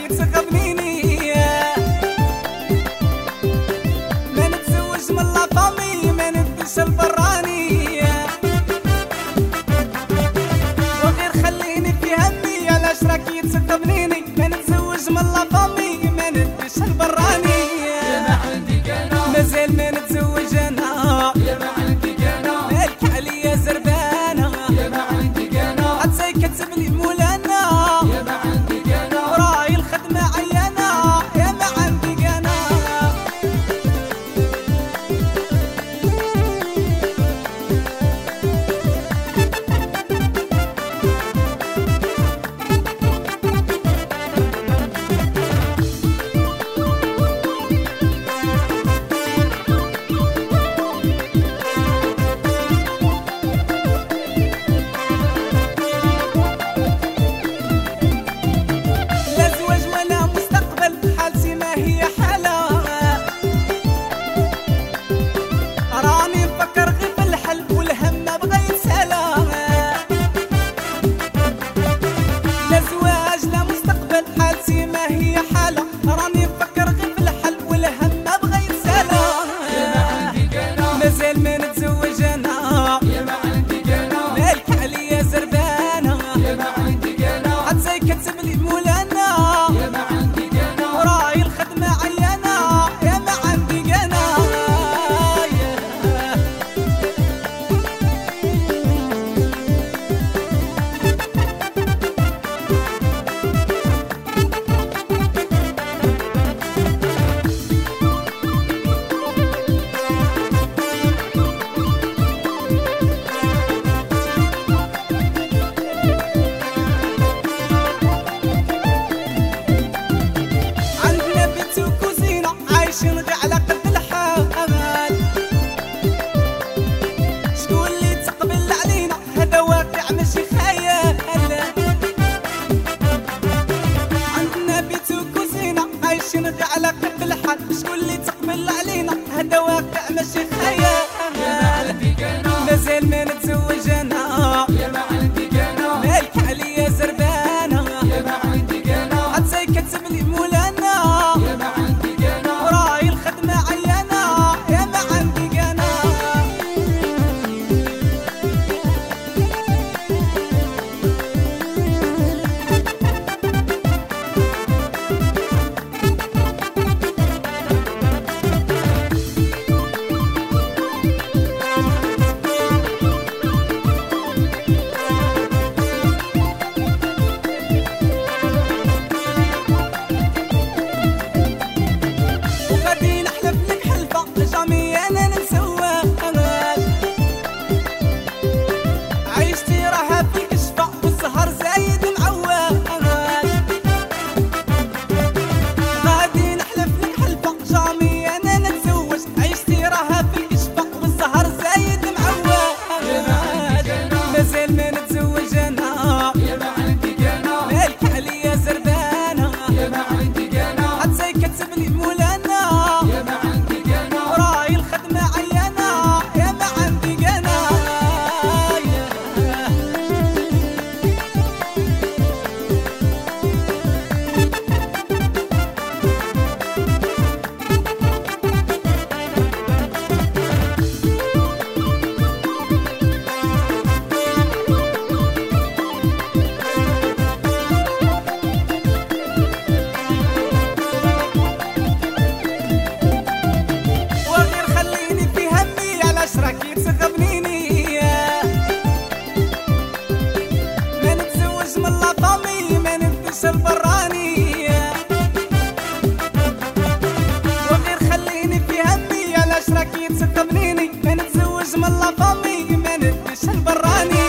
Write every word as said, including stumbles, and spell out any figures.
راكي تغبنيني، ما نتزوج من لا فامي ما نديش البراني، وغير خليني في همي علاش راكي تغبنيني، ما نتزوج من لا فامي ما نديش البراني. يا ما عندك انا مازال ما نتزوج انا، يا ما عندك انا مالك عليا زربانه، يا ما عندك انا عطسي كتب لي مولانا، يا ما عندك انا وراي الخدمه عيانه، يا ما عندي انا. لا زواج ولا مستقبل، حالتي ما هي حالة، راني نفكر غير في الحل والهم ما بغا يتسالى. لا زواج لا مستقبل، حالتي ما هي حالة، راني نفكر غير في الحل والهم ما بغا يتسالى. يا ما عندك انا مازال ما نتزوج انا، يا ما عندك انا مالك عليا زربانة، يا ما عندك انا عطسي كتب لي مولانا، يا ما عندك انا وراي الخدمة عيانة، يا ما عندي أنا. عندنا بيت وكوزينة عايشين غير على قد الحال، شكون اللي تقبل علينا هذا واقع ماشي خيال. عندنا بيت وكوزينة عايشين غير على قد الحال، شكون اللي تقبل علينا هذا واقع ماشي خيال. عندك انا مازال ما نتزوج انا، يا ما عندك انا مالك عليا زربانة، يا ما عندك انا عطسي كتب لي مولانا، يا ما عندك انا وراي الخدمة عيانة، يا ما عندي أنا. وغادي نحلف لك حلفة جامي أنا ننساوهاش، عيشتي راها في كشفة والسهر زايد معواش. غادي نحلف لك حلفة جامي أنا نتزوج، عيشتي راها في كشفة والسهر زايد معواش. مازال ما نتزوج أنا، يا ما عندك انا مالك عليا زربانة، يا ما عندك انا عطسي كتب لي مولانا، يا ما عندك انا وراي الخدمة عيانة، يا ما عندي أنا. وغير خليني في همي علاش راكي تغبنيني، ما نتزوج من لا فامي ما نديش البراني. وغير خليني في همي علاش راكي تغبنيني، ما نتزوج من لا فامي ما نديش البراني.